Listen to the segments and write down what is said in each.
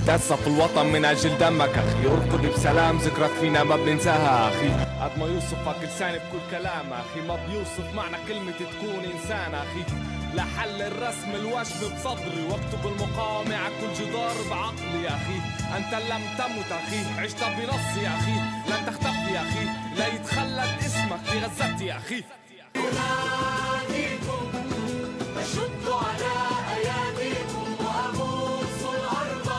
تأسى في الوطن من أجل دمك أخي، اركض بسلام ذكرك فينا ما بننساها أخي. قد ما يوصفك لساني بكل كلام أخي، ما بيوصف معنى كلمة تكون إنسان أخي. لحل الرسم الوشم بصدري، واكتب المقاومة على كل جدار بعقلي يا أخي. أنت لم تمت أخي، عشت بنص يا أخي، لن تختفي يا أخي، لا يتخلد اسمك في غزتي يا أخي. أناديكم أشد على أياديكم وأبوس الأرض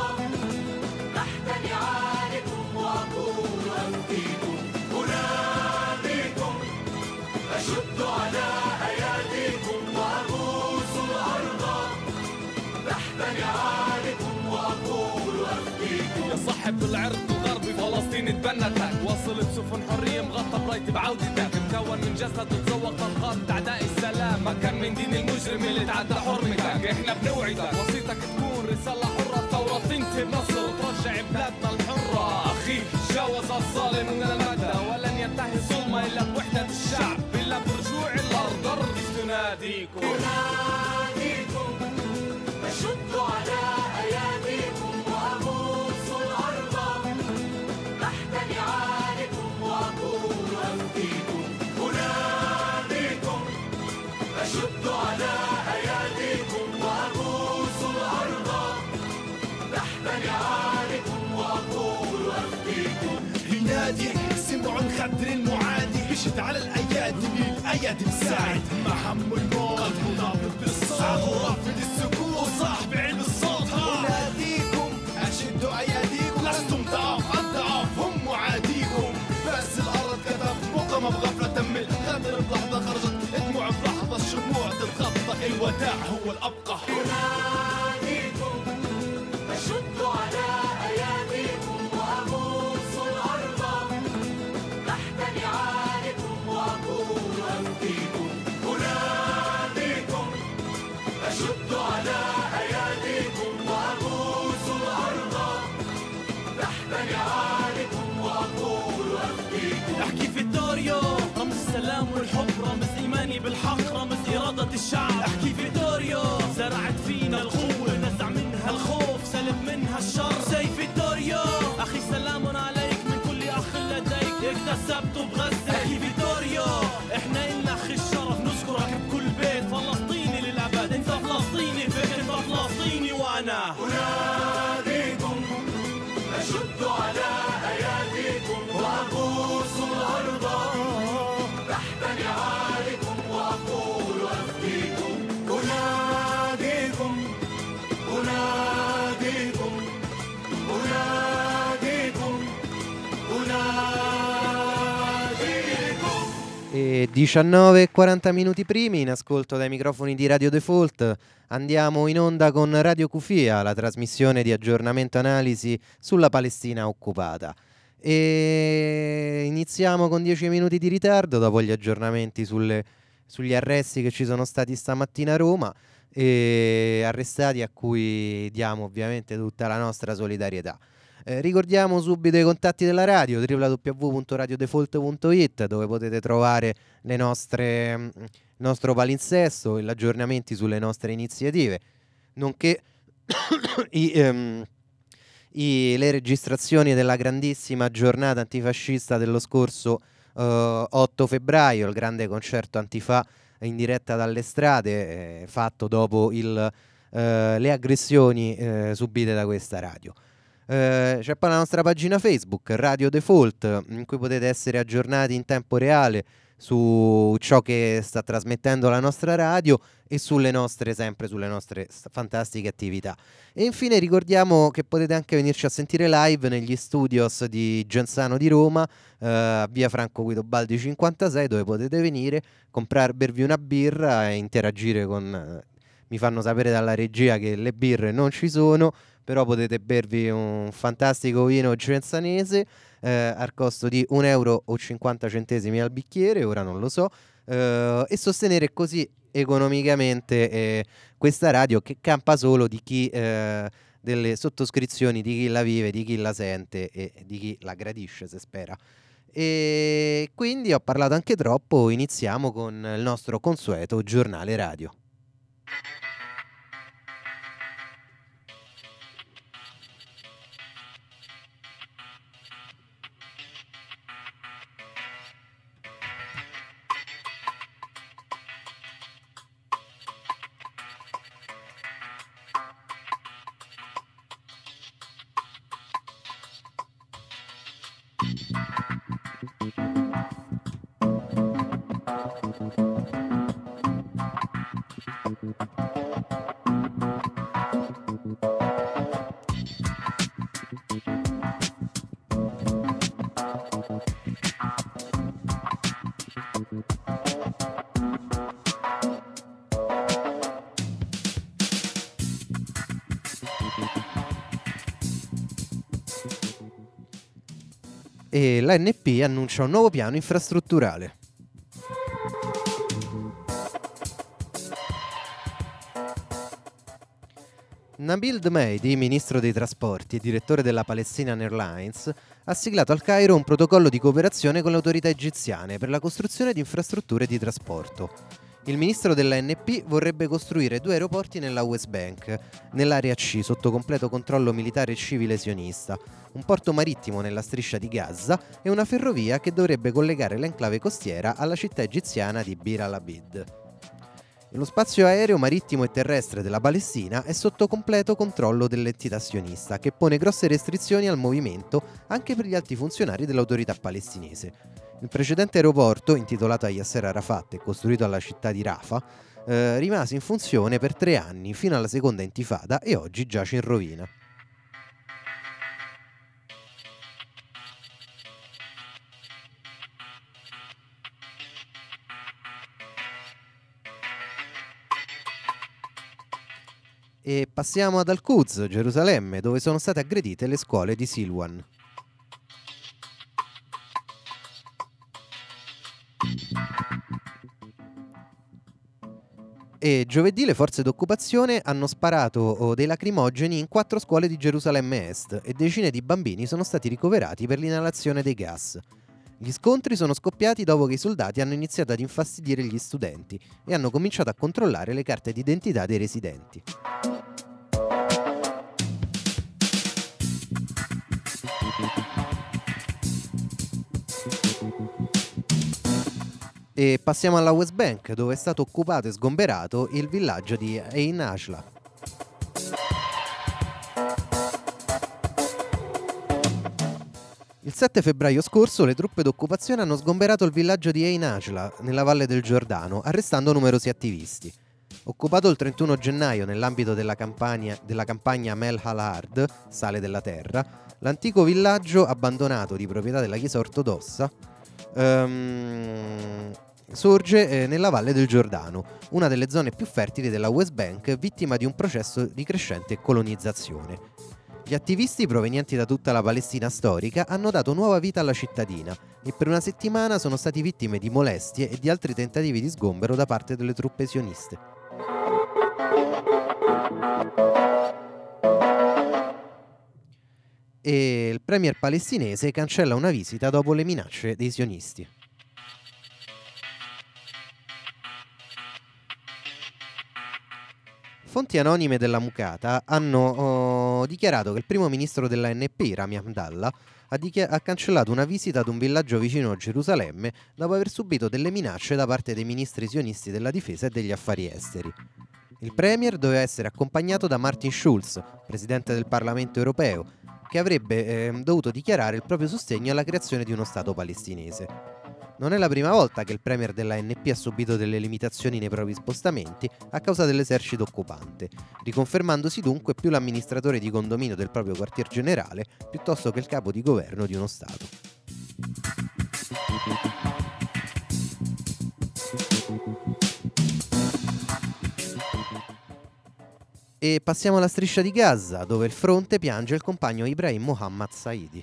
تحت نعالكم وأقول أنفيكم. أناديكم أشد على أياديكم وأبوس الأرض تحت نعالكم وأقول أنفيكم. يا صاحب العرض الغربي فلسطين تبنتك، واصل بسفن حرية مغطى برايت بعودتك، مكون من جسد تتذوق طلقات أعداء السلام، ما كان من دين المجرم اللي تعدى حرمتك. احنا بنوعدك وصيتك تكون رسالة حرة، الثورة تنتهي بنصر وترجع بلادنا الحرة أخي. جاوز الظالم من المدى ولن ينتهي ظلمه إلا بوحدة الشعب، إلا برجوع الأرض. أرض تناديكم أناديكم أشد على أياديكم وأبوس الأرض تحت نعالكم وأقول أنفيكم. أناديكم أشد على أياديكم وأبوس الأرض تحت نعالكم وأقول أنفيكم. ينادي سمع خدر المعادي، يشد على الأيادي الأيادي مساعد، محمل الموت قلبه نابض بالصوت ورافض السكوت وصاحب علم الصوت. أناديكم أشدوا أياديكم، لستم ضعاف الضعاف هم معاديكم، بس الأرض كتب مقامة بغفلة تمل، غدر بلحظة خرجت دموع بلحظة، الشموع تتغطى الوداع هو الأبقى. أناديكم أشد على أياديكم وأبوس الأرض تحت نعالكم وأقول أنفيكم. أناديكم أشد على أياديكم وأبوس الأرض تحت نعالكم وأقول أنفيكم. احكي في الدوريو رمز السلام والحب، رمز ايماني بالحق، رمز إرادة الشعب. احكي في الدوريو زرعت فينا القوة، نزع منها الخوف سلب منها الشر. سيف الدوريو اخي سلام عليك من كل اخ لديك، اكتسبته بغزة. احكي في الدوريو احنا إلنا اخي الشرف، نذكرك بكل بيت، فلسطيني للأبد. انت فلسطيني فكر، انت فلسطيني وانا. أناديكم أشد على أياديكم وأبوس الأرض تحت نعالكم وأقول أفديكم. أناديكم أناديكم أناديكم أناديكم. E 19:40 minuti primi, in ascolto dai microfoni di Radio Default, andiamo in onda con Radio Cufia, la trasmissione di aggiornamento e analisi sulla Palestina occupata. E iniziamo con 10 minuti di ritardo dopo gli aggiornamenti sugli arresti che ci sono stati stamattina a Roma, e arrestati a cui diamo ovviamente tutta la nostra solidarietà. Ricordiamo subito i contatti della radio: www.radiodefault.it, dove potete trovare il nostro palinsesto e gli aggiornamenti sulle nostre iniziative, nonché le registrazioni della grandissima giornata antifascista dello scorso 8 febbraio, il grande concerto Antifa in diretta dalle strade, fatto dopo le aggressioni subite da questa radio. C'è poi la nostra pagina Facebook Radio Default, in cui potete essere aggiornati in tempo reale su ciò che sta trasmettendo la nostra radio e sulle nostre fantastiche attività. E infine ricordiamo che potete anche venirci a sentire live negli studios di Genzano di Roma, via Franco Guidobaldi 56, dove potete venire, bervi una birra e interagire con... mi fanno sapere dalla regia che le birre non ci sono, però potete bervi un fantastico vino genzanese al costo di €1,50 al bicchiere, ora non lo so, e sostenere così economicamente questa radio, che campa solo di chi delle sottoscrizioni, di chi la vive, di chi la sente e di chi la gradisce, se spera. E quindi ho parlato anche troppo, iniziamo con il nostro consueto giornale radio. E l'ANP annuncia un nuovo piano infrastrutturale. Nabil Dmeidi, ministro dei trasporti e direttore della Palestinian Airlines, ha siglato al Cairo un protocollo di cooperazione con le autorità egiziane per la costruzione di infrastrutture di trasporto. Il ministro dell'ANP vorrebbe costruire 2 aeroporti nella West Bank, nell'area C sotto completo controllo militare e civile sionista, un porto marittimo nella striscia di Gaza e una ferrovia che dovrebbe collegare l'enclave costiera alla città egiziana di Bir al-Abid. Lo spazio aereo, marittimo e terrestre della Palestina è sotto completo controllo dell'entità sionista, che pone grosse restrizioni al movimento anche per gli alti funzionari dell'autorità palestinese. Il precedente aeroporto, intitolato a Yasser Arafat e costruito alla città di Rafah, rimase in funzione per 3 anni fino alla seconda intifada e oggi giace in rovina. E passiamo ad Al-Quds, Gerusalemme, dove sono state aggredite le scuole di Silwan. E giovedì le forze d'occupazione hanno sparato dei lacrimogeni in 4 scuole di Gerusalemme Est e decine di bambini sono stati ricoverati per l'inalazione dei gas. Gli scontri sono scoppiati dopo che i soldati hanno iniziato ad infastidire gli studenti e hanno cominciato a controllare le carte d'identità dei residenti. E passiamo alla West Bank, dove è stato occupato e sgomberato il villaggio di Ein Ashla. Il 7 febbraio scorso le truppe d'occupazione hanno sgomberato il villaggio di Ein Ashla, nella valle del Giordano, arrestando numerosi attivisti. Occupato il 31 gennaio nell'ambito della campagna Mel Halard, sale della terra, l'antico villaggio abbandonato di proprietà della Chiesa ortodossa sorge nella valle del Giordano, una delle zone più fertili della West Bank, vittima di un processo di crescente colonizzazione. Gli attivisti provenienti da tutta la Palestina storica hanno dato nuova vita alla cittadina e per una settimana sono stati vittime di molestie e di altri tentativi di sgombero da parte delle truppe sioniste. E il premier palestinese cancella una visita dopo le minacce dei sionisti. Fonti anonime della Mucata hanno dichiarato che il primo ministro dell'ANP, Rami Abdallah, ha cancellato una visita ad un villaggio vicino a Gerusalemme dopo aver subito delle minacce da parte dei ministri sionisti della difesa e degli affari esteri. Il premier doveva essere accompagnato da Martin Schulz, presidente del Parlamento europeo, che avrebbe dovuto dichiarare il proprio sostegno alla creazione di uno Stato palestinese. Non è la prima volta che il premier dell'ANP ha subito delle limitazioni nei propri spostamenti a causa dell'esercito occupante, riconfermandosi dunque più l'amministratore di condominio del proprio quartier generale piuttosto che il capo di governo di uno Stato. E passiamo alla striscia di Gaza, dove il fronte piange il compagno Ibrahim Mohammad Saidi.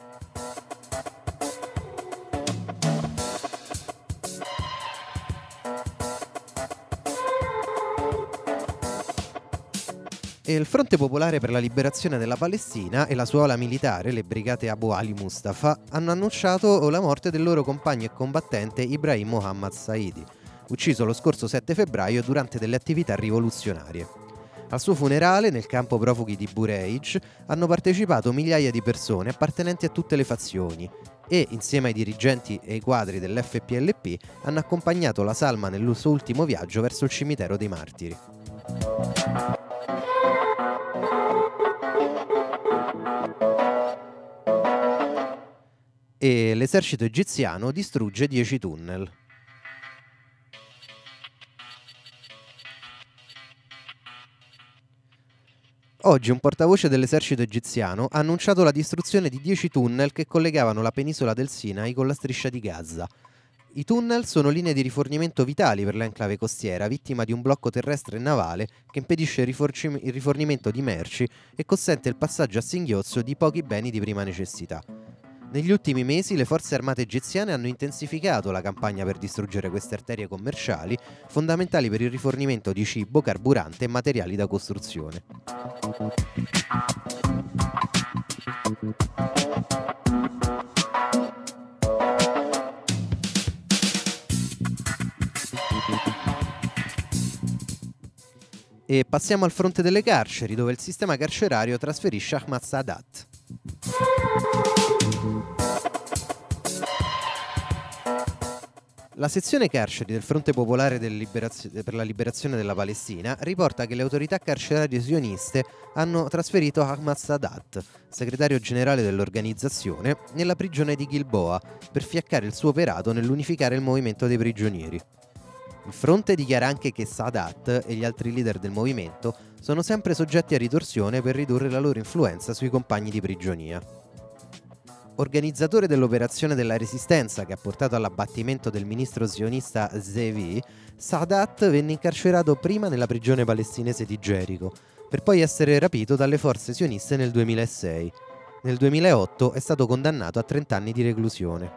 E il Fronte Popolare per la Liberazione della Palestina e la sua ala militare, le brigate Abu Ali Mustafa, hanno annunciato la morte del loro compagno e combattente Ibrahim Mohammad Saidi, ucciso lo scorso 7 febbraio durante delle attività rivoluzionarie. Al suo funerale, nel campo profughi di Bureij, hanno partecipato migliaia di persone appartenenti a tutte le fazioni e, insieme ai dirigenti e ai quadri dell'FPLP, hanno accompagnato la salma nel suo ultimo viaggio verso il cimitero dei martiri. E l'esercito egiziano distrugge 10 tunnel. Oggi un portavoce dell'esercito egiziano ha annunciato la distruzione di 10 tunnel che collegavano la penisola del Sinai con la striscia di Gaza. I tunnel sono linee di rifornimento vitali per l'enclave costiera, vittima di un blocco terrestre e navale che impedisce il rifornimento di merci e consente il passaggio a singhiozzo di pochi beni di prima necessità. Negli ultimi mesi le forze armate egiziane hanno intensificato la campagna per distruggere queste arterie commerciali, fondamentali per il rifornimento di cibo, carburante e materiali da costruzione. E passiamo al fronte delle carceri, dove il sistema carcerario trasferisce Ahmad Sadat. La sezione carceri del Fronte Popolare per la Liberazione della Palestina riporta che le autorità carcerarie sioniste hanno trasferito Ahmad Sadat, segretario generale dell'organizzazione, nella prigione di Gilboa per fiaccare il suo operato nell'unificare il movimento dei prigionieri. Il fronte dichiara anche che Sadat e gli altri leader del movimento sono sempre soggetti a ritorsione per ridurre la loro influenza sui compagni di prigionia. Organizzatore dell'operazione della resistenza che ha portato all'abbattimento del ministro sionista Zevi, Sadat venne incarcerato prima nella prigione palestinese di Gerico, per poi essere rapito dalle forze sioniste nel 2006. Nel 2008 è stato condannato a 30 anni di reclusione.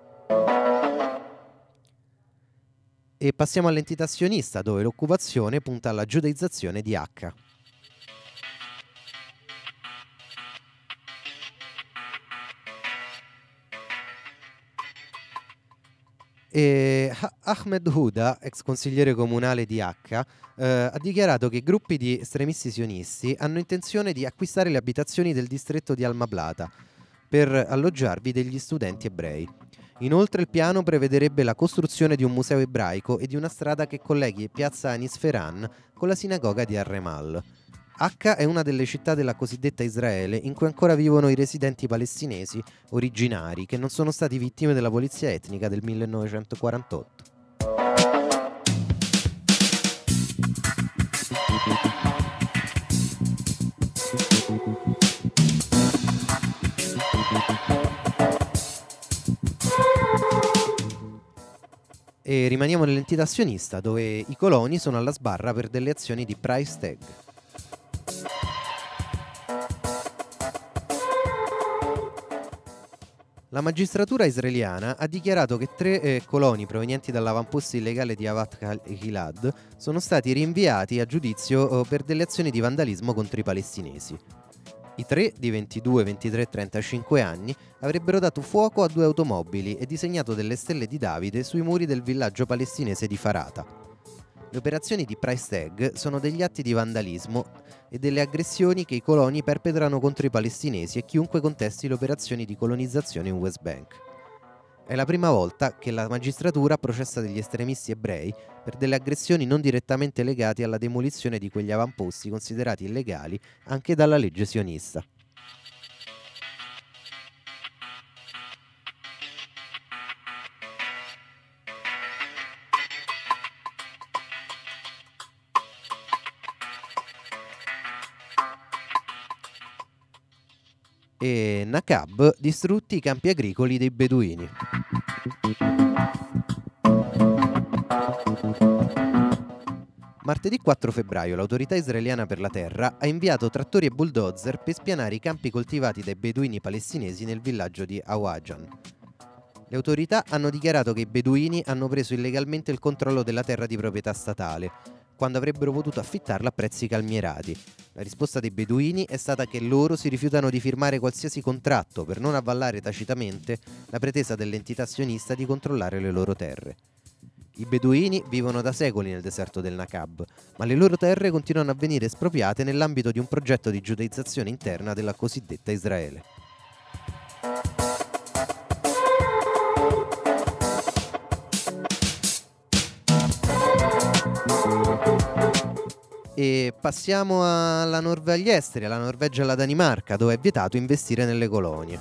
E passiamo all'entità sionista, dove l'occupazione punta alla giudaizzazione di Acca. Ahmed Huda, ex consigliere comunale di Acca, ha dichiarato che gruppi di estremisti sionisti hanno intenzione di acquistare le abitazioni del distretto di Alma-Plata per alloggiarvi degli studenti ebrei. Inoltre il piano prevederebbe la costruzione di un museo ebraico e di una strada che colleghi piazza Anisferan con la sinagoga di Ar-Remal. Acca è una delle città della cosiddetta Israele in cui ancora vivono i residenti palestinesi originari che non sono stati vittime della polizia etnica del 1948. E rimaniamo nell'entità sionista, dove i coloni sono alla sbarra per delle azioni di price tag. La magistratura israeliana ha dichiarato che 3 coloni provenienti dall'avamposto illegale di Avat Gilad sono stati rinviati a giudizio per delle azioni di vandalismo contro i palestinesi. I 3, di 22, 23 e 35 anni, avrebbero dato fuoco a 2 automobili e disegnato delle stelle di Davide sui muri del villaggio palestinese di Farata. Le operazioni di price tag sono degli atti di vandalismo e delle aggressioni che i coloni perpetrano contro i palestinesi e chiunque contesti le operazioni di colonizzazione in West Bank. È la prima volta che la magistratura processa degli estremisti ebrei per delle aggressioni non direttamente legate alla demolizione di quegli avamposti considerati illegali anche dalla legge sionista. E Nakab, distrutti i campi agricoli dei beduini. Martedì 4 febbraio l'autorità israeliana per la terra ha inviato trattori e bulldozer per spianare i campi coltivati dai beduini palestinesi nel villaggio di Awajan. Le autorità hanno dichiarato che i beduini hanno preso illegalmente il controllo della terra di proprietà statale, quando avrebbero potuto affittarla a prezzi calmierati. La risposta dei beduini è stata che loro si rifiutano di firmare qualsiasi contratto per non avvallare tacitamente la pretesa dell'entità sionista di controllare le loro terre. I beduini vivono da secoli nel deserto del Nakab, ma le loro terre continuano a venire espropriate nell'ambito di un progetto di giudaizzazione interna della cosiddetta Israele. E passiamo alla agli esteri, alla Norvegia e alla Danimarca, dove è vietato investire nelle colonie.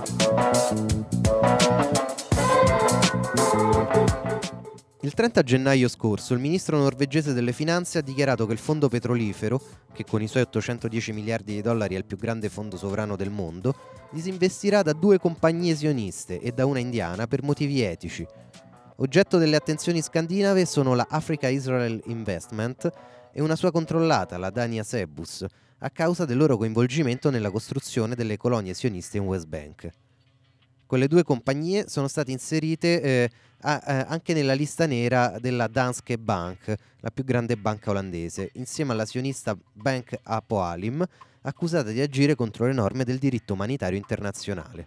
Il 30 gennaio scorso il ministro norvegese delle finanze ha dichiarato che il fondo petrolifero, che con i suoi 810 miliardi di dollari è il più grande fondo sovrano del mondo, disinvestirà da 2 compagnie sioniste e da una indiana per motivi etici. Oggetto delle attenzioni scandinave sono la Africa Israel Investment e una sua controllata, la Dania Sebus, a causa del loro coinvolgimento nella costruzione delle colonie sioniste in West Bank. Quelle due compagnie sono state inserite anche nella lista nera della Danske Bank, la più grande banca olandese, insieme alla sionista Bank Apoalim, accusata di agire contro le norme del diritto umanitario internazionale.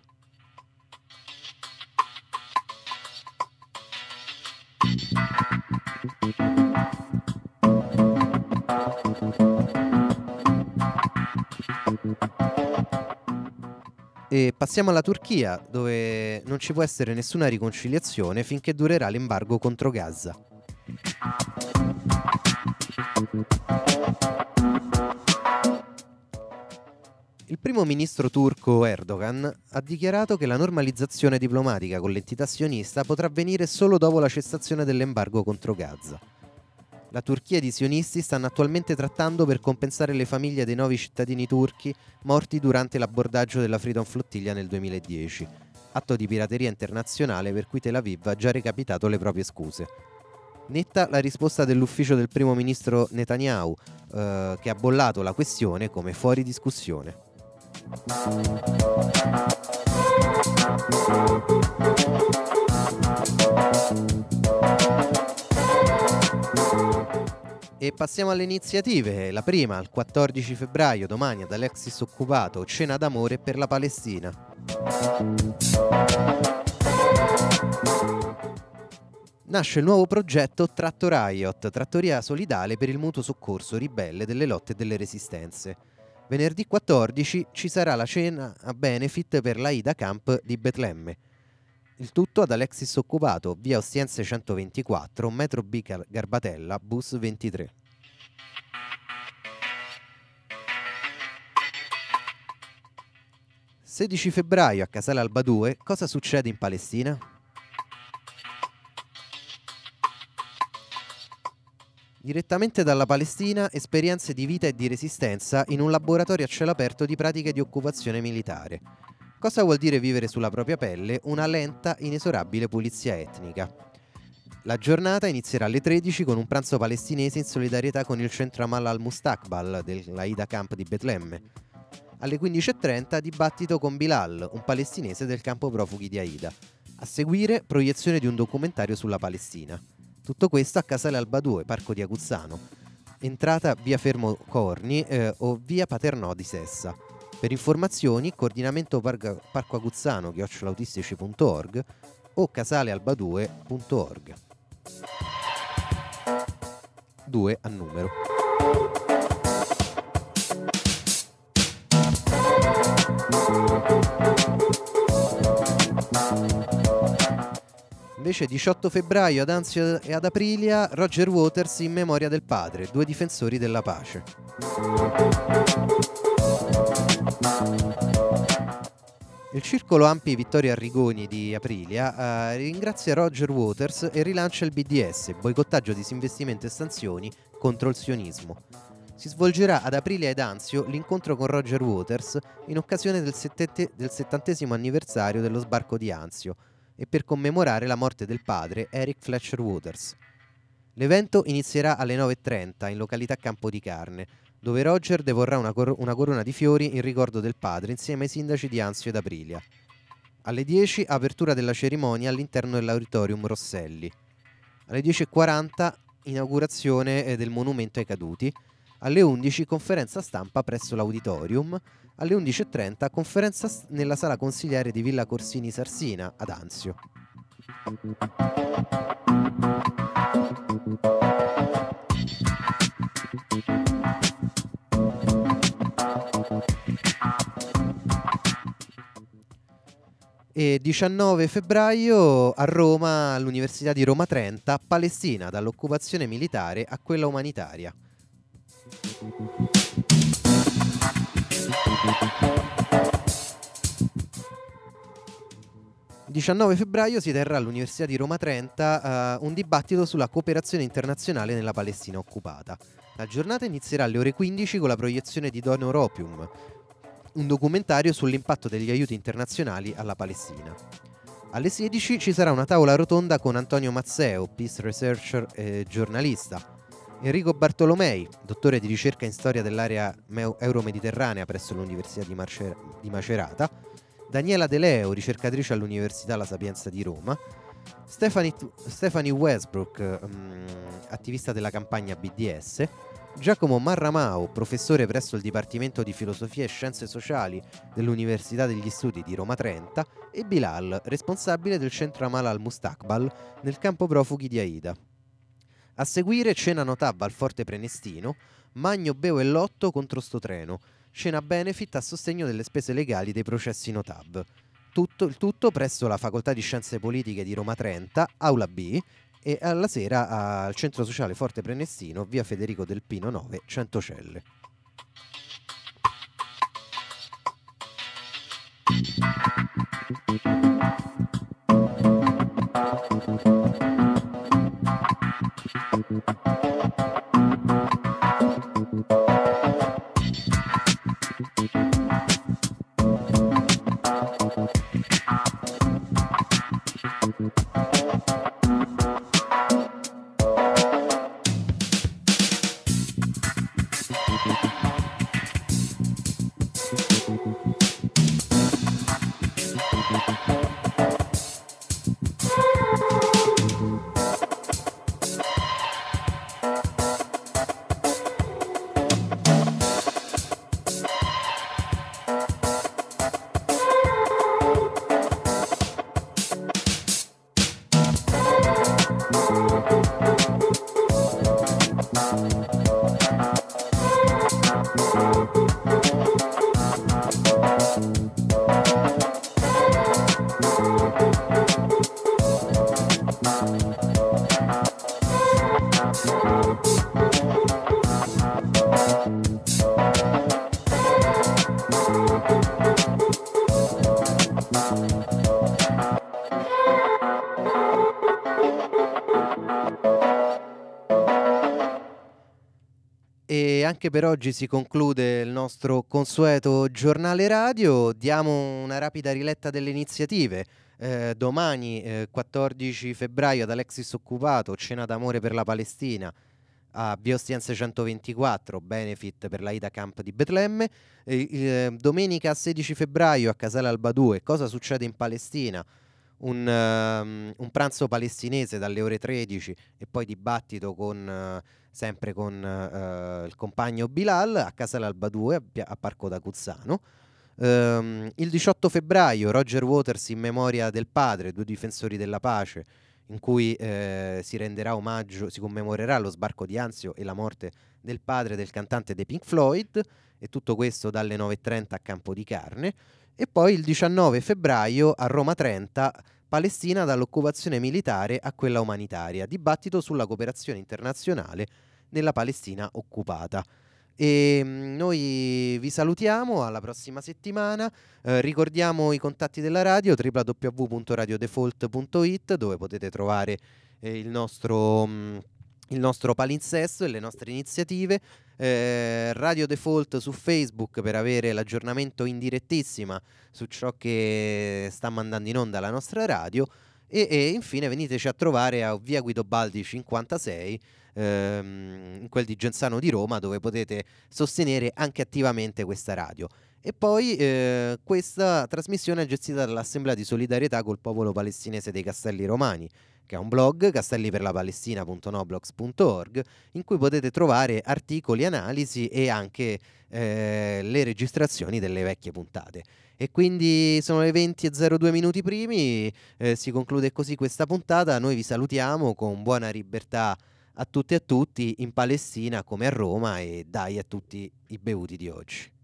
E passiamo alla Turchia, dove non ci può essere nessuna riconciliazione finché durerà l'embargo contro Gaza. Il primo ministro turco Erdogan ha dichiarato che la normalizzazione diplomatica con l'entità sionista potrà avvenire solo dopo la cessazione dell'embargo contro Gaza. La Turchia ed i sionisti stanno attualmente trattando per compensare le famiglie dei 9 cittadini turchi morti durante l'abbordaggio della Freedom Flottiglia nel 2010, atto di pirateria internazionale per cui Tel Aviv ha già recapitato le proprie scuse. Netta la risposta dell'ufficio del primo ministro Netanyahu, che ha bollato la questione come fuori discussione. E passiamo alle iniziative. La prima, il 14 febbraio, domani, ad Alexis Occupato, cena d'amore per la Palestina. Nasce il nuovo progetto Tratto Riot, trattoria solidale per il mutuo soccorso ribelle delle lotte e delle resistenze. Venerdì 14 ci sarà la cena a benefit per l'Aida Camp di Betlemme. Il tutto ad Alexis Occupato, via Ostiense 124, metro B Garbatella, bus 23. – 16 febbraio a Casale Alba 2, cosa succede in Palestina? Direttamente dalla Palestina, esperienze di vita e di resistenza in un laboratorio a cielo aperto di pratiche di occupazione militare. Cosa vuol dire vivere sulla propria pelle una lenta, inesorabile pulizia etnica? La giornata inizierà alle 13 con un pranzo palestinese in solidarietà con il centro Amal al-Mustakbal dell'Aida Camp di Betlemme. Alle 15:30 dibattito con Bilal, un palestinese del campo profughi di Aida. A seguire proiezione di un documentario sulla Palestina. Tutto questo a Casale Alba 2, Parco di Aguzzano. Entrata via Fermo Corni o via Paternò di Sessa. Per informazioni coordinamento Parco Aguzzano @autistici.org o casalealba2.org. 2 a numero. Invece 18 febbraio ad Anzio e ad Aprilia, Roger Waters in memoria del padre, 2 difensori della pace. Il circolo Ampi Vittorio Arrigoni di Aprilia ringrazia Roger Waters e rilancia il BDS, boicottaggio, disinvestimento e sanzioni contro il sionismo. Si svolgerà ad Aprilia ed Anzio l'incontro con Roger Waters in occasione del 70° anniversario dello sbarco di Anzio e per commemorare la morte del padre Eric Fletcher Waters. L'evento inizierà alle 9:30 in località Campo di Carne, dove Roger devorrà una corona di fiori in ricordo del padre insieme ai sindaci di Anzio ed Aprilia. Alle 10 apertura della cerimonia all'interno dell'Auditorium Rosselli. Alle 10:40 inaugurazione del monumento ai caduti. Alle 11 conferenza stampa presso l'Auditorium. Alle 11:30 conferenza nella sala consigliare di Villa Corsini Sarsina ad Anzio. E 19 febbraio a Roma, all'Università di Roma Trenta, Palestina, dall'occupazione militare a quella umanitaria. Il 19 febbraio si terrà all'Università di Roma Trenta un dibattito sulla cooperazione internazionale nella Palestina occupata. La giornata inizierà alle ore 15 con la proiezione di Donor Opium, un documentario sull'impatto degli aiuti internazionali alla Palestina. Alle 16 ci sarà una tavola rotonda con Antonio Mazzeo, peace researcher e giornalista, Enrico Bartolomei, dottore di ricerca in storia dell'area euromediterranea presso l'Università di Macerata, Daniela De Leo, ricercatrice all'Università La Sapienza di Roma, Stephanie Westbrook, attivista della campagna BDS, Giacomo Marramao, professore presso il Dipartimento di Filosofia e Scienze Sociali dell'Università degli Studi di Roma 30 e Bilal, responsabile del centro Amal al-Mustakbal nel campo profughi di Aida. A seguire cena notab al Forte Prenestino, Magno, Beo e Lotto contro sto treno, cena benefit a sostegno delle spese legali dei processi notab. Il tutto presso la Facoltà di Scienze Politiche di Roma 30, Aula B, e alla sera al Centro Sociale Forte Prenestino, via Federico del Pino 9, Centocelle. E anche per oggi si conclude il nostro consueto giornale radio. Diamo una rapida riletta delle iniziative. Domani 14 febbraio ad Alexis Occupato, cena d'amore per la Palestina a Biostiense 124, benefit per l'Aida Camp di Betlemme. Domenica 16 febbraio a Casale Alba 2, cosa succede in Palestina? Un pranzo palestinese dalle ore 13 e poi dibattito sempre con il compagno Bilal a Casale Alba 2 a Parco da Cuzzano. Il 18 febbraio Roger Waters in memoria del padre, due difensori della pace, in cui si renderà omaggio, si commemorerà lo sbarco di Anzio e la morte del padre del cantante dei Pink Floyd, e tutto questo dalle 9:30 a Campo di Carne. E poi il 19 febbraio a Roma 30, Palestina dall'occupazione militare a quella umanitaria, dibattito sulla cooperazione internazionale nella Palestina occupata. E noi vi salutiamo, alla prossima settimana. Ricordiamo i contatti della radio: www.radiodefault.it, dove potete trovare il nostro palinsesto e le nostre iniziative. Radio Default su Facebook per avere l'aggiornamento in direttissima su ciò che sta mandando in onda la nostra radio. E infine veniteci a trovare a via Guido Baldi 56, in quel di Genzano di Roma, dove potete sostenere anche attivamente questa radio. E poi questa trasmissione è gestita dall'Assemblea di Solidarietà col Popolo Palestinese dei Castelli Romani, che ha un blog, castelliperlapalestina.noblogs.org, in cui potete trovare articoli, analisi e anche le registrazioni delle vecchie puntate. E quindi sono le 20:02 minuti primi, si conclude così questa puntata. Noi vi salutiamo con buona libertà a tutte e a tutti in Palestina come a Roma, e dai a tutti i bevuti di oggi.